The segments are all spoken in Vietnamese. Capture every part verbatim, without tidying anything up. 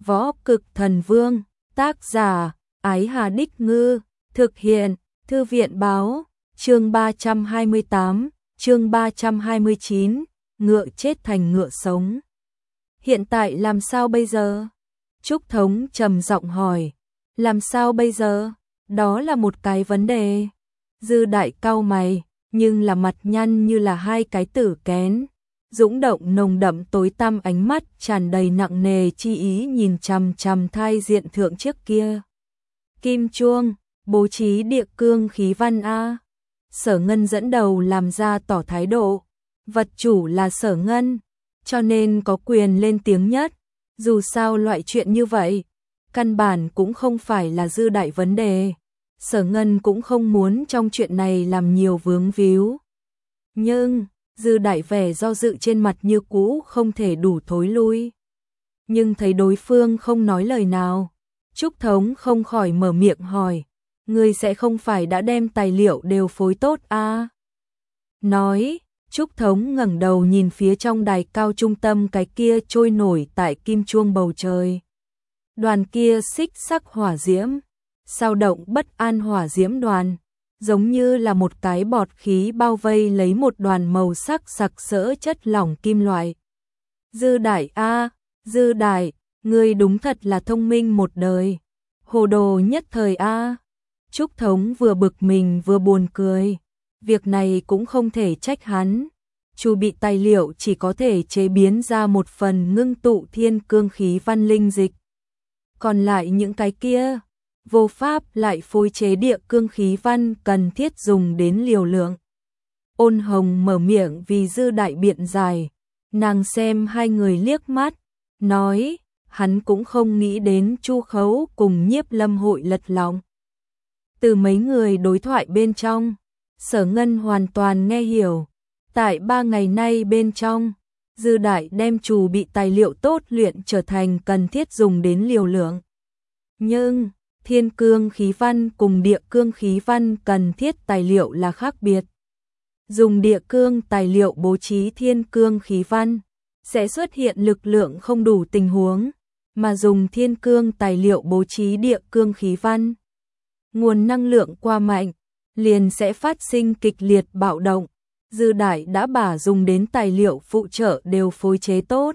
Võ Cực Thần Vương, tác giả, Ái Hà Đích Ngư, thực hiện, Thư viện Báo, chương ba trăm hai mươi tám, chương ba trăm hai mươi chín, ngựa chết thành ngựa sống. Hiện tại làm sao bây giờ? Trúc Thống trầm giọng hỏi, làm sao bây giờ? Đó là một cái vấn đề. Dư Đại cau mày, nhưng là mặt nhăn như là hai cái tử kén. Dũng động nồng đậm tối tăm, ánh mắt tràn đầy nặng nề chi ý nhìn chằm chằm thai diện thượng trước kia. Kim chuông, bố trí địa cương khí văn a. Sở Ngân dẫn đầu làm ra tỏ thái độ. Vật chủ là Sở Ngân, cho nên có quyền lên tiếng nhất. Dù sao loại chuyện như vậy, căn bản cũng không phải là Dư Đại vấn đề. Sở Ngân cũng không muốn trong chuyện này làm nhiều vướng víu. Nhưng Dư Đại vẻ do dự trên mặt như cũ không thể đủ thối lui. Nhưng thấy đối phương không nói lời nào, Trúc Thống không khỏi mở miệng hỏi, ngươi sẽ không phải đã đem tài liệu đều phối tốt à? Nói, Trúc Thống ngẩng đầu nhìn phía trong đài cao trung tâm cái kia trôi nổi tại kim chuông bầu trời. Đoàn kia xích sắc hỏa diễm, sao động bất an hỏa diễm đoàn, giống như là một cái bọt khí bao vây lấy một đoàn màu sắc sặc sỡ chất lỏng kim loại. Dư Đại a, Dư Đại, ngươi đúng thật là thông minh một đời. Hồ đồ nhất thời a. Trúc Thống vừa bực mình vừa buồn cười. Việc này cũng không thể trách hắn. Chu bị tài liệu chỉ có thể chế biến ra một phần ngưng tụ thiên cương khí văn linh dịch. Còn lại những cái kia, vô pháp lại phối chế địa cương khí văn cần thiết dùng đến liều lượng. Ôn Hồng mở miệng vì Dư Đại biện giải. Nàng xem hai người liếc mắt, nói, hắn cũng không nghĩ đến Chu Khấu cùng Nhiếp Lâm hội lật lọng. Từ mấy người đối thoại bên trong, Sở Ngân hoàn toàn nghe hiểu. Tại ba ngày nay bên trong, Dư Đại đem chủ bị tài liệu tốt luyện trở thành cần thiết dùng đến liều lượng. Nhưng thiên cương khí văn cùng địa cương khí văn cần thiết tài liệu là khác biệt. Dùng địa cương tài liệu bố trí thiên cương khí văn, sẽ xuất hiện lực lượng không đủ tình huống, mà dùng thiên cương tài liệu bố trí địa cương khí văn, nguồn năng lượng qua mạnh, liền sẽ phát sinh kịch liệt bạo động. Dư Đại đã bả dùng đến tài liệu phụ trợ đều phối chế tốt,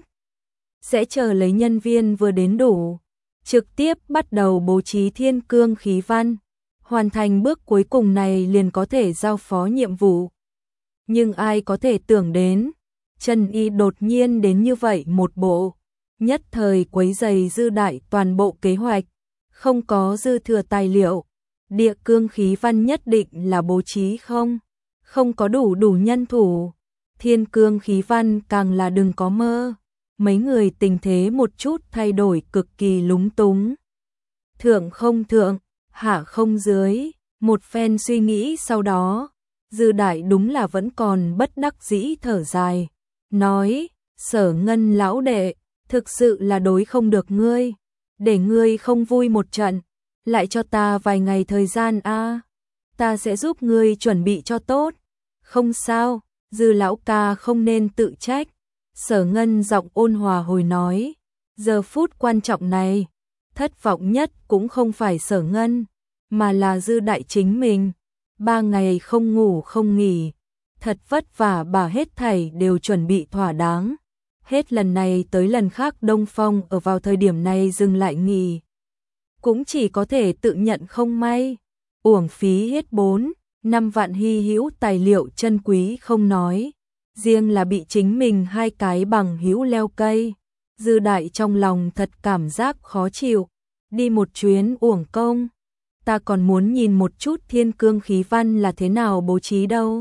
sẽ chờ lấy nhân viên vừa đến đủ, trực tiếp bắt đầu bố trí thiên cương khí văn, hoàn thành bước cuối cùng này liền có thể giao phó nhiệm vụ. Nhưng ai có thể tưởng đến, Trần Y đột nhiên đến như vậy một bộ, nhất thời quấy rầy Dư Đại toàn bộ kế hoạch, không có dư thừa tài liệu, địa cương khí văn nhất định là bố trí không, không có đủ đủ nhân thủ, thiên cương khí văn càng là đừng có mơ. Mấy người tình thế một chút thay đổi cực kỳ lúng túng. Thượng không thượng, hạ không dưới, một phen suy nghĩ sau đó, Dư Đại đúng là vẫn còn bất đắc dĩ thở dài, nói, Sở Ngân lão đệ, thực sự là đối không được ngươi, để ngươi không vui một trận, lại cho ta vài ngày thời gian a, ta sẽ giúp ngươi chuẩn bị cho tốt. Không sao, Dư lão ca không nên tự trách. Sở Ngân giọng ôn hòa hồi nói, giờ phút quan trọng này, thất vọng nhất cũng không phải Sở Ngân, mà là Dư Đại chính mình. Ba ngày không ngủ không nghỉ, thật vất vả bà hết thảy đều chuẩn bị thỏa đáng. Hết lần này tới lần khác Đông Phong ở vào thời điểm này dừng lại nghỉ. Cũng chỉ có thể tự nhận không may, uổng phí hết bốn, năm vạn hy hữu tài liệu chân quý không nói. Riêng là bị chính mình hai cái bằng hữu leo cây, Dư Đại trong lòng thật cảm giác khó chịu, đi một chuyến uổng công, ta còn muốn nhìn một chút thiên cương khí văn là thế nào bố trí đâu.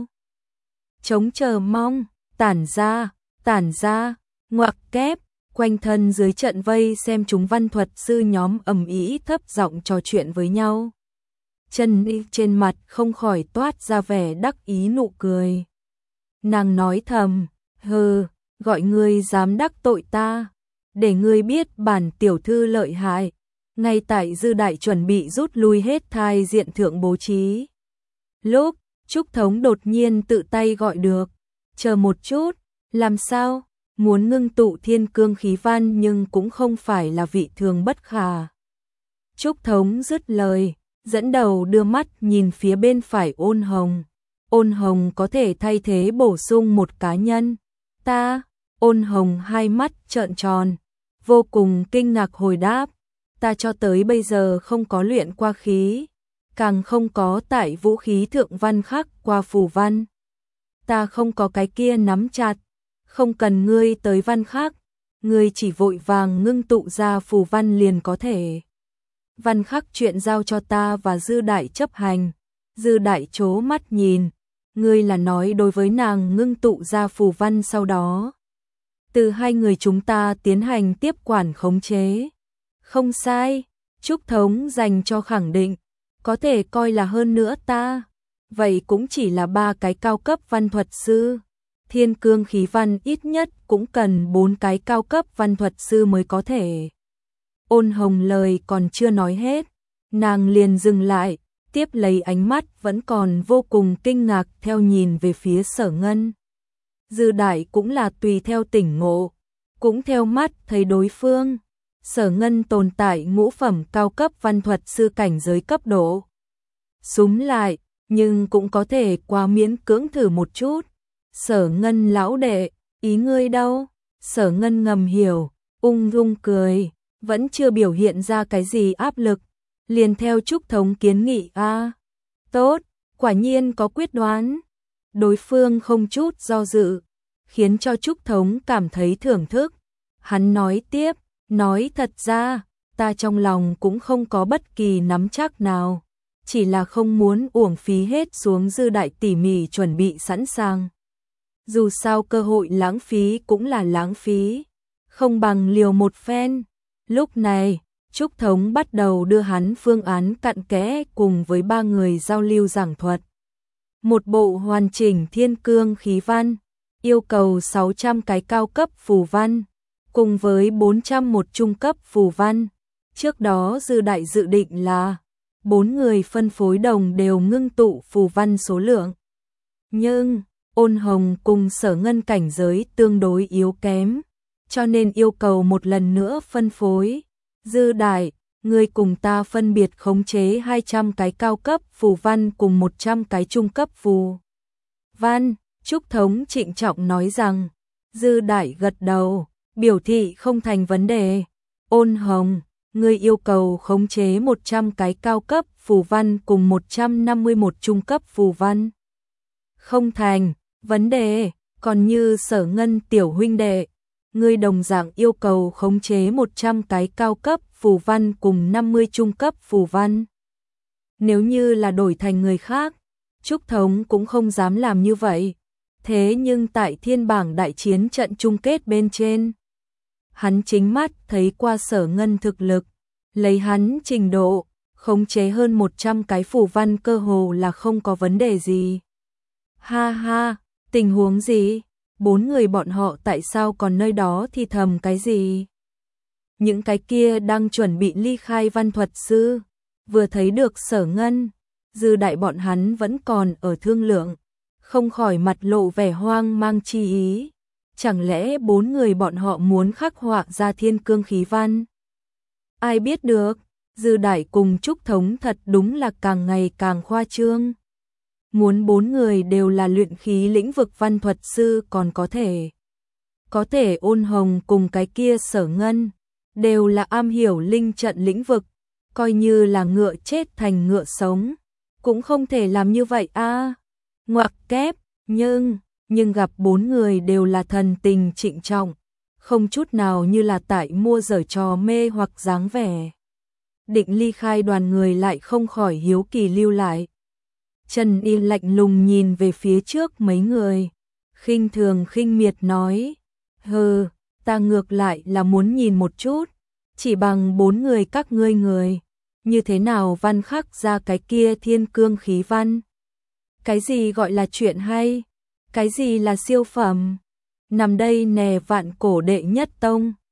Chống chờ mong, tản ra, tản ra, ngoặc kép, quanh thân dưới trận vây xem chúng văn thuật sư nhóm ầm ĩ thấp giọng trò chuyện với nhau. Trần Y trên mặt không khỏi toát ra vẻ đắc ý nụ cười. Nàng nói thầm, hừ, gọi ngươi dám đắc tội ta, để ngươi biết bản tiểu thư lợi hại. Ngay tại Dư Đại chuẩn bị rút lui hết thai diện thượng bố trí, lúc Trúc Thống đột nhiên tự tay gọi được, chờ một chút, làm sao, muốn ngưng tụ thiên cương khí văn nhưng cũng không phải là vị thường bất khả. Trúc Thống dứt lời, dẫn đầu đưa mắt nhìn phía bên phải Ôn Hồng. Ôn Hồng có thể thay thế bổ sung một cá nhân. Ta, Ôn Hồng hai mắt trợn tròn, vô cùng kinh ngạc hồi đáp, ta cho tới bây giờ không có luyện qua khí, càng không có tại vũ khí thượng văn khắc qua phù văn. Ta không có cái kia nắm chặt, không cần ngươi tới văn khắc, ngươi chỉ vội vàng ngưng tụ ra phù văn liền có thể. Văn khắc chuyện giao cho ta và Dư Đại chấp hành. Dư Đại trố mắt nhìn, ngươi là nói đối với nàng ngưng tụ ra phù văn sau đó. Từ hai người chúng ta tiến hành tiếp quản khống chế. Không sai, Trúc Thống dành cho khẳng định, có thể coi là hơn nữa ta. Vậy cũng chỉ là ba cái cao cấp văn thuật sư. Thiên cương khí văn ít nhất cũng cần bốn cái cao cấp văn thuật sư mới có thể. Ôn Hồng lời còn chưa nói hết, nàng liền dừng lại, tiếp lấy ánh mắt vẫn còn vô cùng kinh ngạc theo nhìn về phía Sở Ngân. Dư Đại cũng là tùy theo tỉnh ngộ, cũng theo mắt thấy đối phương. Sở Ngân tồn tại ngũ phẩm cao cấp văn thuật sư cảnh giới cấp độ. Súm lại, nhưng cũng có thể quá miễn cưỡng thử một chút. Sở Ngân lão đệ, ý ngươi đâu? Sở Ngân ngầm hiểu, ung dung cười, vẫn chưa biểu hiện ra cái gì áp lực, liền theo Trúc Thống kiến nghị a. À, tốt, quả nhiên có quyết đoán. Đối phương không chút do dự, khiến cho Trúc Thống cảm thấy thưởng thức. Hắn nói tiếp, nói thật ra, ta trong lòng cũng không có bất kỳ nắm chắc nào, chỉ là không muốn uổng phí hết xuống Dư Đại tỉ mỉ chuẩn bị sẵn sàng. Dù sao cơ hội lãng phí cũng là lãng phí, không bằng liều một phen. Lúc này, Trúc Thống bắt đầu đưa hắn phương án cặn kẽ cùng với ba người giao lưu giảng thuật. Một bộ hoàn chỉnh thiên cương khí văn, yêu cầu sáu trăm cái cao cấp phù văn, cùng với bốn trăm một trung cấp phù văn. Trước đó Dư Đại dự định là bốn người phân phối đồng đều ngưng tụ phù văn số lượng. Nhưng Ôn Hồng cùng Sở Ngân cảnh giới tương đối yếu kém, cho nên yêu cầu một lần nữa phân phối. Dư Đại, ngươi cùng ta phân biệt khống chế hai trăm cái cao cấp phù văn cùng một trăm cái trung cấp phù văn. Trúc Thống trịnh trọng nói rằng. Dư Đại gật đầu, biểu thị không thành vấn đề. Ôn Hồng, ngươi yêu cầu khống chế một trăm cái cao cấp phù văn cùng một trăm năm mươi mốt trung cấp phù văn. Không thành vấn đề. Còn như Sở Ngân tiểu huynh đệ, ngươi đồng dạng yêu cầu khống chế một trăm cái cao cấp phù văn cùng năm mươi trung cấp phù văn. Nếu như là đổi thành người khác, Trúc Thống cũng không dám làm như vậy. Thế nhưng tại thiên bảng đại chiến trận chung kết bên trên, hắn chính mắt thấy qua Sở Ngân thực lực, lấy hắn trình độ, khống chế hơn một trăm cái phù văn cơ hồ là không có vấn đề gì. Ha ha, tình huống gì? Bốn người bọn họ tại sao còn nơi đó thì thầm cái gì? Những cái kia đang chuẩn bị ly khai văn thuật sư, vừa thấy được Sở Ngân, Dư Đại bọn hắn vẫn còn ở thương lượng, không khỏi mặt lộ vẻ hoang mang chi ý. Chẳng lẽ bốn người bọn họ muốn khắc họa ra thiên cương khí văn? Ai biết được, Dư Đại cùng Trúc Thống thật đúng là càng ngày càng khoa trương. Muốn bốn người đều là luyện khí lĩnh vực văn thuật sư còn có thể. Có thể Ôn Hồng cùng cái kia Sở Ngân, đều là am hiểu linh trận lĩnh vực, coi như là ngựa chết thành ngựa sống, cũng không thể làm như vậy a. À, ngoặc kép, nhưng, nhưng gặp bốn người đều là thần tình trịnh trọng, không chút nào như là tại mua giở trò mê hoặc dáng vẻ. Định ly khai đoàn người lại không khỏi hiếu kỳ lưu lại. Trần Y lạnh lùng nhìn về phía trước mấy người, khinh thường khinh miệt nói, hừ, ta ngược lại là muốn nhìn một chút, chỉ bằng bốn người các ngươi người, như thế nào văn khắc ra cái kia thiên cương khí văn. Cái gì gọi là chuyện hay, cái gì là siêu phẩm, nằm đây nè vạn cổ đệ nhất tông.